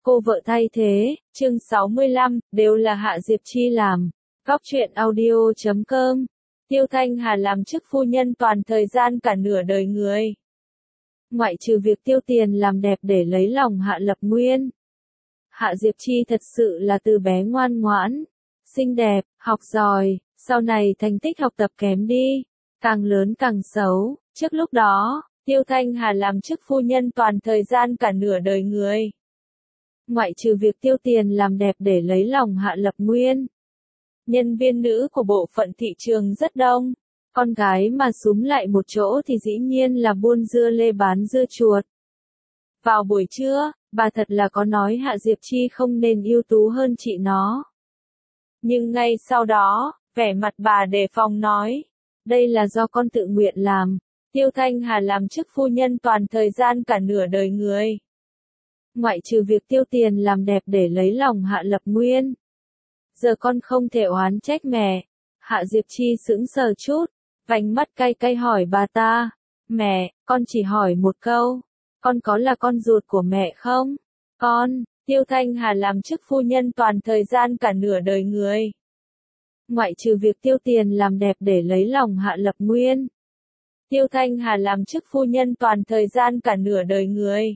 Cô vợ thay thế, chương 65, đều là Hạ Diệp Chi làm. Góc truyện audio.com. Tiêu Thanh Hà làm chức phu nhân toàn thời gian cả nửa đời người. Ngoại trừ việc tiêu tiền làm đẹp để lấy lòng Hạ Lập Nguyên. Hạ Diệp Chi thật sự là từ bé ngoan ngoãn, xinh đẹp, học giỏi, sau này thành tích học tập kém đi, càng lớn càng xấu. Trước lúc đó, Tiêu Thanh Hà làm chức phu nhân toàn thời gian cả nửa đời người. Ngoại trừ việc tiêu tiền làm đẹp để lấy lòng Hạ Lập Nguyên, nhân viên nữ của bộ phận thị trường rất đông. Con gái mà súm lại một chỗ thì dĩ nhiên là buôn dưa lê bán dưa chuột. Vào buổi trưa, bà thật là có nói Hạ Diệp Chi không nên ưu tú hơn chị nó. Nhưng ngay sau đó, vẻ mặt bà đề phòng nói, đây là do con tự nguyện làm. Tiêu Thanh Hà làm chức phu nhân toàn thời gian cả nửa đời người. Ngoại trừ việc tiêu tiền làm đẹp để lấy lòng Hạ Lập Nguyên. Giờ con không thể oán trách mẹ. Hạ Diệp Chi sững sờ chút, vành mắt cay cay hỏi bà ta. Mẹ, con chỉ hỏi một câu. Con có là con ruột của mẹ không? Con, Tiêu Thanh Hà làm chức phu nhân toàn thời gian cả nửa đời người. Ngoại trừ việc tiêu tiền làm đẹp để lấy lòng Hạ Lập Nguyên. Tiêu Thanh Hà làm chức phu nhân toàn thời gian cả nửa đời người.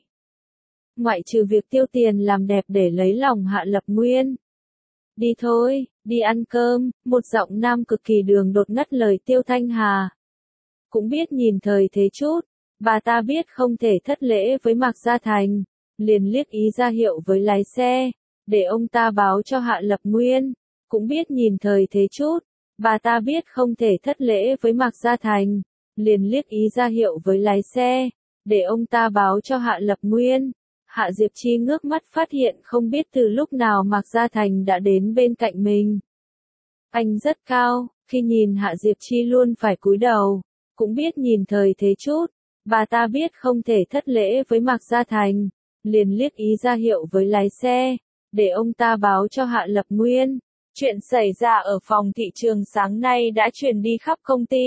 Ngoại trừ việc tiêu tiền làm đẹp để lấy lòng Hạ Lập Nguyên. Đi thôi, đi ăn cơm, một giọng nam cực kỳ đường đột ngắt lời Tiêu Thanh Hà. Cũng biết nhìn thời thế chút, bà ta biết không thể thất lễ với Mạc Gia Thành, liền liếc ý ra hiệu với lái xe, để ông ta báo cho Hạ Lập Nguyên. Cũng biết nhìn thời thế chút, bà ta biết không thể thất lễ với Mạc Gia Thành, liền liếc ý ra hiệu với lái xe, để ông ta báo cho Hạ Lập Nguyên. Hạ Diệp Chi ngước mắt phát hiện không biết từ lúc nào Mạc Gia Thành đã đến bên cạnh mình. Anh rất cao, khi nhìn Hạ Diệp Chi luôn phải cúi đầu. Cũng biết nhìn thời thế chút, bà ta biết không thể thất lễ với Mạc Gia Thành, liền liếc ý ra hiệu với lái xe, để ông ta báo cho Hạ Lập Nguyên. Chuyện xảy ra ở phòng thị trường sáng nay đã truyền đi khắp công ty.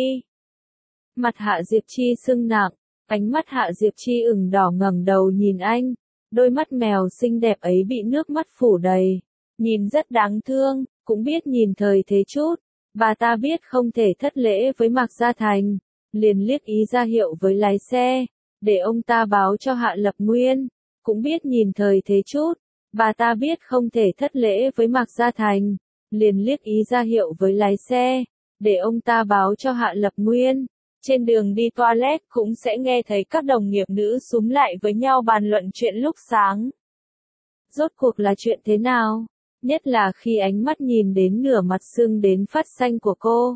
Mặt Hạ Diệp Chi sưng nặng, ánh mắt Hạ Diệp Chi ửng đỏ ngẩng đầu nhìn anh. Đôi mắt mèo xinh đẹp ấy bị nước mắt phủ đầy, nhìn rất đáng thương. Cũng biết nhìn thời thế chút, bà ta biết không thể thất lễ với Mạc Gia Thành, liền liếc ý ra hiệu với lái xe, để ông ta báo cho Hạ Lập Nguyên. Cũng biết nhìn thời thế chút, bà ta biết không thể thất lễ với Mạc Gia Thành, liền liếc ý ra hiệu với lái xe, để ông ta báo cho Hạ Lập Nguyên. Trên đường đi toilet cũng sẽ nghe thấy các đồng nghiệp nữ súm lại với nhau bàn luận chuyện lúc sáng. Rốt cuộc là chuyện thế nào? Nhất là khi ánh mắt nhìn đến nửa mặt sưng đến phát xanh của cô.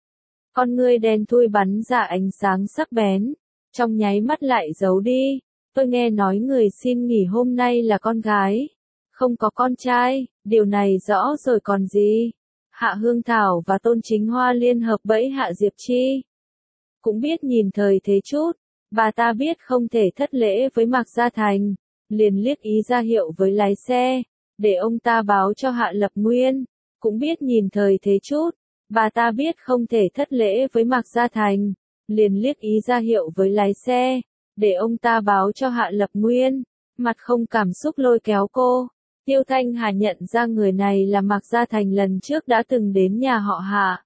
Con ngươi đen thui bắn ra ánh sáng sắc bén, trong nháy mắt lại giấu đi. Tôi nghe nói người xin nghỉ hôm nay là con gái, không có con trai, điều này rõ rồi còn gì. Hạ Hương Thảo và Tôn Chính Hoa liên hợp bẫy Hạ Diệp Chi. Cũng biết nhìn thời thế chút, bà ta biết không thể thất lễ với Mạc Gia Thành, liền liếc ý ra hiệu với lái xe, để ông ta báo cho Hạ Lập Nguyên. Cũng biết nhìn thời thế chút, bà ta biết không thể thất lễ với Mạc Gia Thành, liền liếc ý ra hiệu với lái xe, để ông ta báo cho Hạ Lập Nguyên. Mặt không cảm xúc lôi kéo cô. Tiêu Thanh Hà nhận ra người này là Mạc Gia Thành lần trước đã từng đến nhà họ Hạ.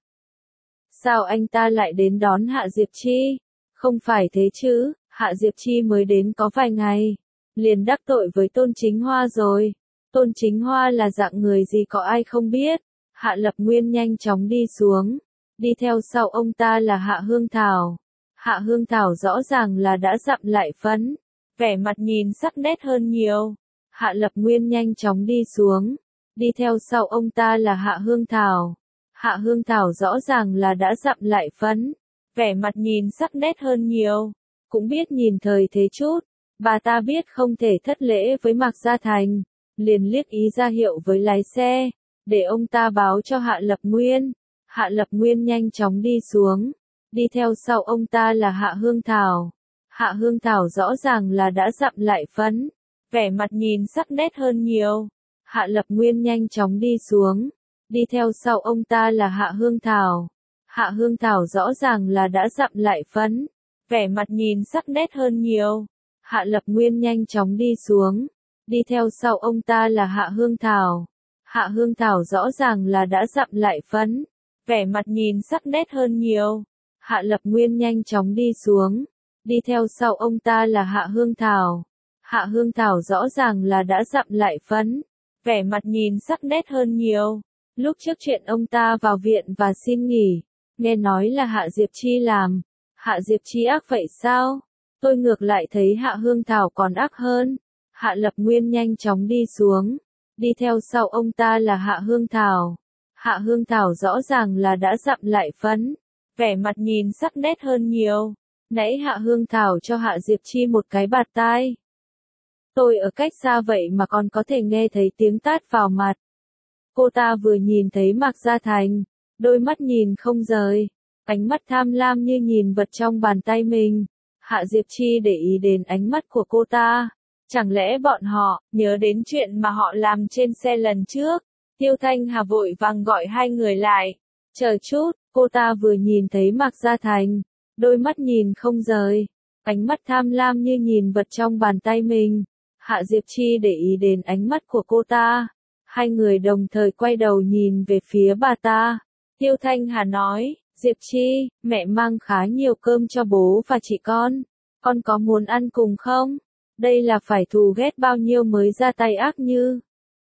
Sao anh ta lại đến đón Hạ Diệp Chi? Không phải thế chứ, Hạ Diệp Chi mới đến có vài ngày, liền đắc tội với Tôn Chính Hoa rồi. Tôn Chính Hoa là dạng người gì có ai không biết. Hạ Lập Nguyên nhanh chóng đi xuống, đi theo sau ông ta là Hạ Hương Thảo. Hạ Hương Thảo rõ ràng là đã dặm lại phấn, vẻ mặt nhìn sắc nét hơn nhiều. Hạ Lập Nguyên nhanh chóng đi xuống, đi theo sau ông ta là Hạ Hương Thảo. Hạ Hương Thảo rõ ràng là đã dặm lại phấn, vẻ mặt nhìn sắc nét hơn nhiều. Cũng biết nhìn thời thế chút, bà ta biết không thể thất lễ với Mạc Gia Thành, liền liếc ý ra hiệu với lái xe, để ông ta báo cho Hạ Lập Nguyên. Hạ Lập Nguyên nhanh chóng đi xuống, đi theo sau ông ta là Hạ Hương Thảo. Hạ Hương Thảo rõ ràng là đã dặm lại phấn, vẻ mặt nhìn sắc nét hơn nhiều. Hạ Lập Nguyên nhanh chóng đi xuống, đi theo sau ông ta là Hạ Hương Thảo. Hạ Hương Thảo rõ ràng là đã dặm lại phấn, vẻ mặt nhìn sắc nét hơn nhiều. Hạ Lập Nguyên nhanh chóng đi xuống, Đi theo sau ông ta là Hạ Hương Thảo. Hạ Hương Thảo rõ ràng là đã dặm lại phấn, vẻ mặt nhìn sắc nét hơn nhiều. Hạ Lập Nguyên nhanh chóng đi xuống. Đi theo sau ông ta là Hạ Hương Thảo. Hạ Hương Thảo rõ ràng là đã dặm lại phấn, vẻ mặt nhìn sắc nét hơn nhiều. Lúc trước chuyện ông ta vào viện và xin nghỉ, nghe nói là Hạ Diệp Chi làm. Hạ Diệp Chi ác vậy sao? Tôi ngược lại thấy Hạ Hương Thảo còn ác hơn. Hạ Lập Nguyên nhanh chóng đi xuống. Đi theo sau ông ta là Hạ Hương Thảo. Hạ Hương Thảo rõ ràng là đã dặm lại phấn, vẻ mặt nhìn sắc nét hơn nhiều. Nãy Hạ Hương Thảo cho Hạ Diệp Chi một cái bạt tai. Tôi ở cách xa vậy mà còn có thể nghe thấy tiếng tát vào mặt. Cô ta vừa nhìn thấy Mạc Gia Thành, đôi mắt nhìn không rời, ánh mắt tham lam như nhìn vật trong bàn tay mình. Hạ Diệp Chi để ý đến ánh mắt của cô ta. Chẳng lẽ bọn họ nhớ đến chuyện mà họ làm trên xe lần trước? Tiêu Thanh Hà vội vàng gọi hai người lại. Chờ chút, cô ta vừa nhìn thấy Mạc Gia Thành, đôi mắt nhìn không rời, ánh mắt tham lam như nhìn vật trong bàn tay mình. Hạ Diệp Chi để ý đến ánh mắt của cô ta. Hai người đồng thời quay đầu nhìn về phía bà ta. Tiêu Thanh Hà nói, Diệp Chi, mẹ mang khá nhiều cơm cho bố và chị con có muốn ăn cùng không? Đây là phải thù ghét bao nhiêu mới ra tay ác như.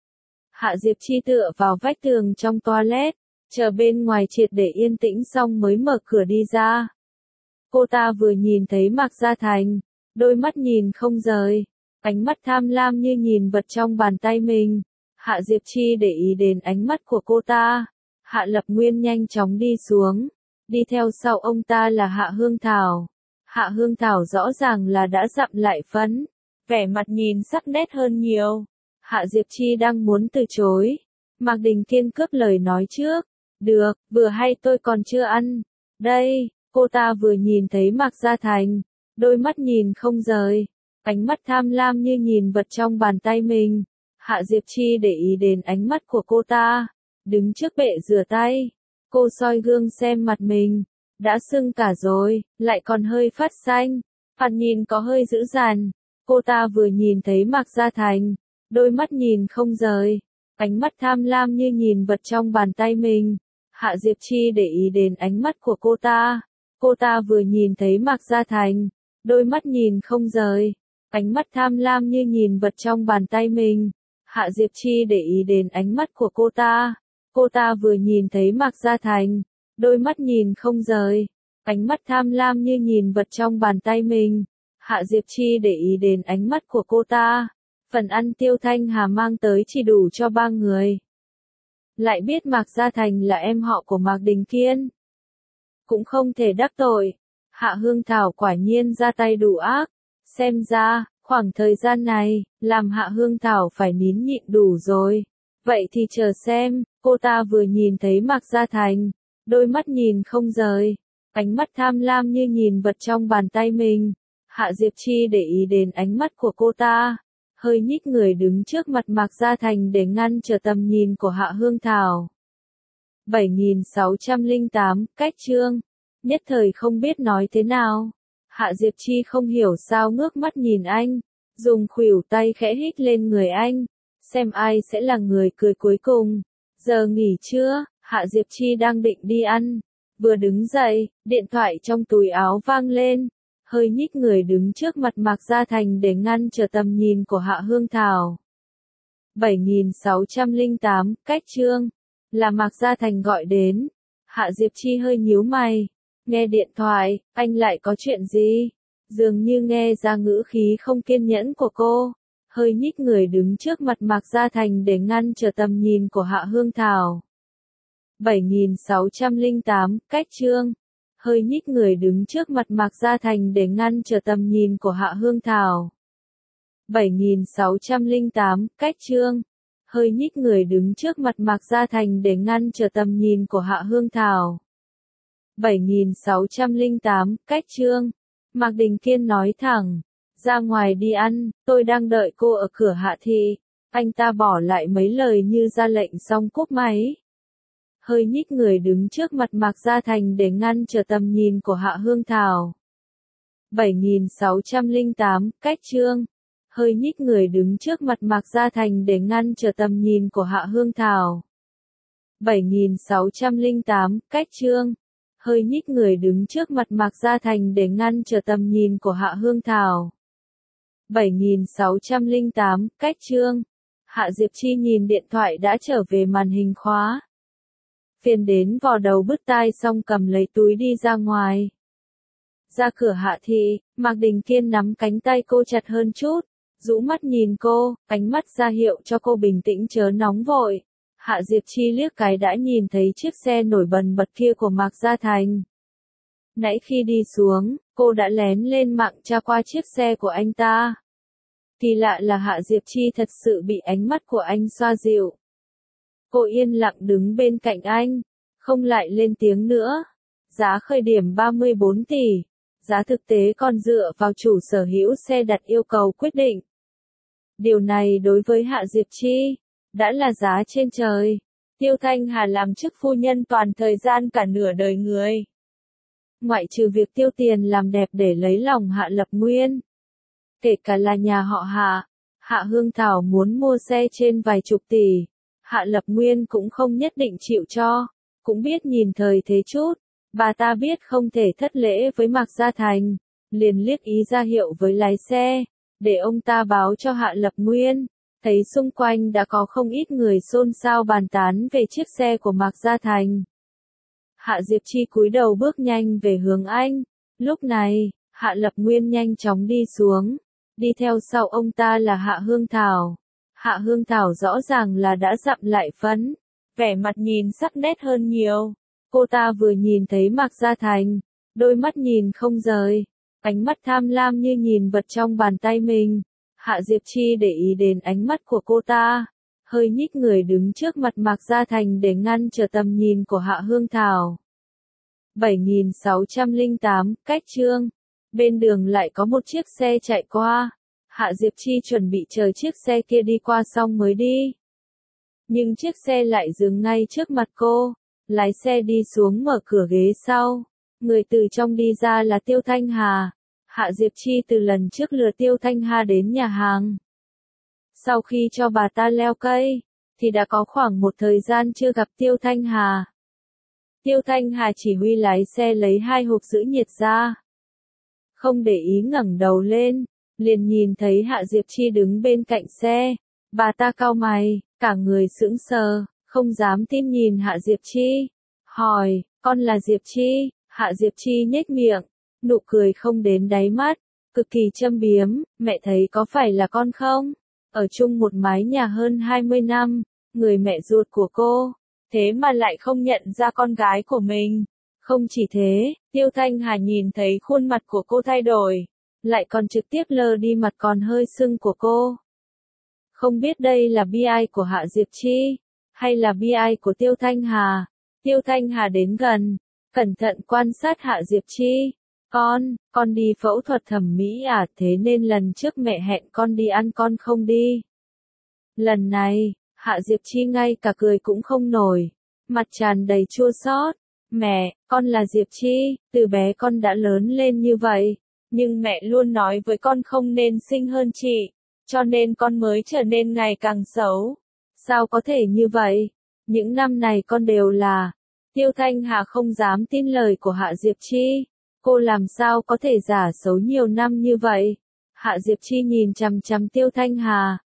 Hạ Diệp Chi tựa vào vách tường trong toilet, chờ bên ngoài triệt để yên tĩnh xong mới mở cửa đi ra. Cô ta vừa nhìn thấy Mạc Gia Thành, đôi mắt nhìn không rời, ánh mắt tham lam như nhìn vật trong bàn tay mình. Hạ Diệp Chi để ý đến ánh mắt của cô ta. Hạ Lập Nguyên nhanh chóng đi xuống. Đi theo sau ông ta là Hạ Hương Thảo. Hạ Hương Thảo rõ ràng là đã dặm lại phấn, vẻ mặt nhìn sắc nét hơn nhiều. Hạ Diệp Chi đang muốn từ chối. Mạc Đình Kiên cướp lời nói trước. Được, vừa hay tôi còn chưa ăn. Đây, cô ta vừa nhìn thấy Mạc Gia Thành, đôi mắt nhìn không rời, ánh mắt tham lam như nhìn vật trong bàn tay mình. Hạ Diệp Chi để ý đến ánh mắt của cô ta. Đứng trước bệ rửa tay, cô soi gương xem mặt mình. Đã sưng cả rồi, lại còn hơi phát xanh. Mặt nhìn có hơi dữ dằn. Cô ta vừa nhìn thấy Mạc Gia Thành, đôi mắt nhìn không rời, ánh mắt tham lam như nhìn vật trong bàn tay mình. Hạ Diệp Chi để ý đến ánh mắt của cô ta. Cô ta vừa nhìn thấy Mạc Gia Thành, đôi mắt nhìn không rời, ánh mắt tham lam như nhìn vật trong bàn tay mình. Hạ Diệp Chi để ý đến ánh mắt của cô ta. Cô ta vừa nhìn thấy Mạc Gia Thành, đôi mắt nhìn không rời, ánh mắt tham lam như nhìn vật trong bàn tay mình. Hạ Diệp Chi để ý đến ánh mắt của cô ta. Phần ăn Tiêu Thanh Hà mang tới chỉ đủ cho 3 người. Lại biết Mạc Gia Thành là em họ của Mạc Đình Kiên, cũng không thể đắc tội. Hạ Hương Thảo quả nhiên ra tay đủ ác. Xem ra, khoảng thời gian này, làm Hạ Hương Thảo phải nín nhịn đủ rồi. Vậy thì chờ xem, cô ta vừa nhìn thấy Mạc Gia Thành, đôi mắt nhìn không rời, ánh mắt tham lam như nhìn vật trong bàn tay mình. Hạ Diệp Chi để ý đến ánh mắt của cô ta, hơi nhích người đứng trước mặt Mạc Gia Thành để ngăn trở tầm nhìn của Hạ Hương Thảo. 7608, cách chương. Nhất thời không biết nói thế nào. Hạ Diệp Chi không hiểu sao ngước mắt nhìn anh, dùng khuỷu tay khẽ hít lên người anh, xem ai sẽ là người cười cuối cùng. Giờ nghỉ trưa, Hạ Diệp Chi đang định đi ăn, vừa đứng dậy, điện thoại trong túi áo vang lên, hơi nhích người đứng trước mặt Mạc Gia Thành để ngăn trở tầm nhìn của Hạ Hương Thảo. 7608, cách chương. Là Mạc Gia Thành gọi đến. Hạ Diệp Chi hơi nhíu mày. Nghe điện thoại, anh lại có chuyện gì? Dường như nghe ra ngữ khí không kiên nhẫn của cô. Hơi nhích người đứng trước mặt Mạc Gia Thành để ngăn trở tầm nhìn của Hạ Hương Thảo. 7608, cách chương. Hơi nhích người đứng trước mặt Mạc Gia Thành để ngăn trở tầm nhìn của Hạ Hương Thảo. 7608, cách chương. Hơi nhích người đứng trước mặt Mạc Gia Thành để ngăn trở tầm nhìn của Hạ Hương Thảo. 7608, cách chương. Mạc Đình Kiên nói thẳng, ra ngoài đi ăn, tôi đang đợi cô ở cửa Hạ thị. Anh ta bỏ lại mấy lời như ra lệnh xong cúp máy. Hơi nhích người đứng trước mặt Mạc Gia Thành để ngăn trở tầm nhìn của Hạ Hương Thảo. 7608, cách chương. hơi nhích người đứng trước mặt Mạc Gia Thành để ngăn trở tầm nhìn của Hạ Hương Thảo. 7608, cách chương. Hơi nhích người đứng trước mặt Mạc Gia Thành để ngăn trở tầm nhìn của Hạ Hương Thảo. 7608, cách chương. Hạ Diệp Chi nhìn điện thoại đã trở về màn hình khóa. Phiền đến vò đầu bứt tai xong cầm lấy túi đi ra ngoài. Ra cửa Hạ thị, Mạc Đình Kiên nắm cánh tay cô chặt hơn chút, rũ mắt nhìn cô, ánh mắt ra hiệu cho cô bình tĩnh chớ nóng vội. Hạ Diệp Chi liếc cái đã nhìn thấy chiếc xe nổi bần bật kia của Mạc Gia Thành. Nãy khi đi xuống, cô đã lén lên mạng tra qua chiếc xe của anh ta. Kỳ lạ là Hạ Diệp Chi thật sự bị ánh mắt của anh xoa dịu. Cô yên lặng đứng bên cạnh anh, không lại lên tiếng nữa. Giá khởi điểm 34 tỷ, giá thực tế còn dựa vào chủ sở hữu xe đặt yêu cầu quyết định. Điều này đối với Hạ Diệp Chi đã là giá trên trời. Tiêu Thanh Hà làm chức phu nhân toàn thời gian cả nửa đời người. Ngoại trừ việc tiêu tiền làm đẹp để lấy lòng Hạ Lập Nguyên, kể cả là nhà họ Hạ, Hạ Hương Thảo muốn mua xe trên vài chục tỷ, Hạ Lập Nguyên cũng không nhất định chịu cho, cũng biết nhìn thời thế chút. Bà ta biết không thể thất lễ với Mạc Gia Thành, liền liếc ý ra hiệu với lái xe, để ông ta báo cho Hạ Lập Nguyên. Thấy xung quanh đã có không ít người xôn xao bàn tán về chiếc xe của Mạc Gia Thành. Hạ Diệp Chi cúi đầu bước nhanh về hướng anh. Lúc này, Hạ Lập Nguyên nhanh chóng đi xuống. Đi theo sau ông ta là Hạ Hương Thảo. Hạ Hương Thảo rõ ràng là đã dặm lại phấn, vẻ mặt nhìn sắc nét hơn nhiều. Cô ta vừa nhìn thấy Mạc Gia Thành, đôi mắt nhìn không rời, ánh mắt tham lam như nhìn vật trong bàn tay mình. Hạ Diệp Chi để ý đến ánh mắt của cô ta, hơi nhích người đứng trước mặt Mạc Gia Thành để ngăn trở tầm nhìn của Hạ Hương Thảo. 7608, cách chương. Bên đường lại có một chiếc xe chạy qua. Hạ Diệp Chi chuẩn bị chờ chiếc xe kia đi qua xong mới đi. Nhưng chiếc xe lại dừng ngay trước mặt cô. Lái xe đi xuống mở cửa ghế sau. Người từ trong đi ra là Tiêu Thanh Hà. Hạ Diệp Chi từ lần trước lừa Tiêu Thanh Hà đến nhà hàng. Sau khi cho bà ta leo cây, thì đã có khoảng một thời gian chưa gặp Tiêu Thanh Hà. Tiêu Thanh Hà chỉ huy lái xe lấy 2 hộp giữ nhiệt ra. Không để ý ngẩng đầu lên, liền nhìn thấy Hạ Diệp Chi đứng bên cạnh xe. Bà ta cau mày, cả người sững sờ, không dám tin nhìn Hạ Diệp Chi. Hỏi, con là Diệp Chi? Hạ Diệp Chi nhếch miệng, nụ cười không đến đáy mắt, cực kỳ châm biếm. Mẹ thấy có phải là con không? Ở chung một mái nhà hơn 20 năm, người mẹ ruột của cô, thế mà lại không nhận ra con gái của mình. Không chỉ thế, Tiêu Thanh Hà nhìn thấy khuôn mặt của cô thay đổi, lại còn trực tiếp lờ đi mặt còn hơi sưng của cô. Không biết đây là bi ai của Hạ Diệp Chi, hay là bi ai của Tiêu Thanh Hà. Tiêu Thanh Hà đến gần, cẩn thận quan sát Hạ Diệp Chi. Con đi phẫu thuật thẩm mỹ à? Thế nên lần trước mẹ hẹn con đi ăn con không đi. Lần này, Hạ Diệp Chi ngay cả cười cũng không nổi, mặt tràn đầy chua xót. Mẹ, con là Diệp Chi, từ bé con đã lớn lên như vậy, nhưng mẹ luôn nói với con không nên xinh hơn chị, cho nên con mới trở nên ngày càng xấu. Sao có thể như vậy? Những năm này con đều là... Tiêu Thanh Hà không dám tin lời của Hạ Diệp Chi. Cô làm sao có thể giả xấu nhiều năm như vậy? Hạ Diệp Chi nhìn chằm chằm Tiêu Thanh Hà,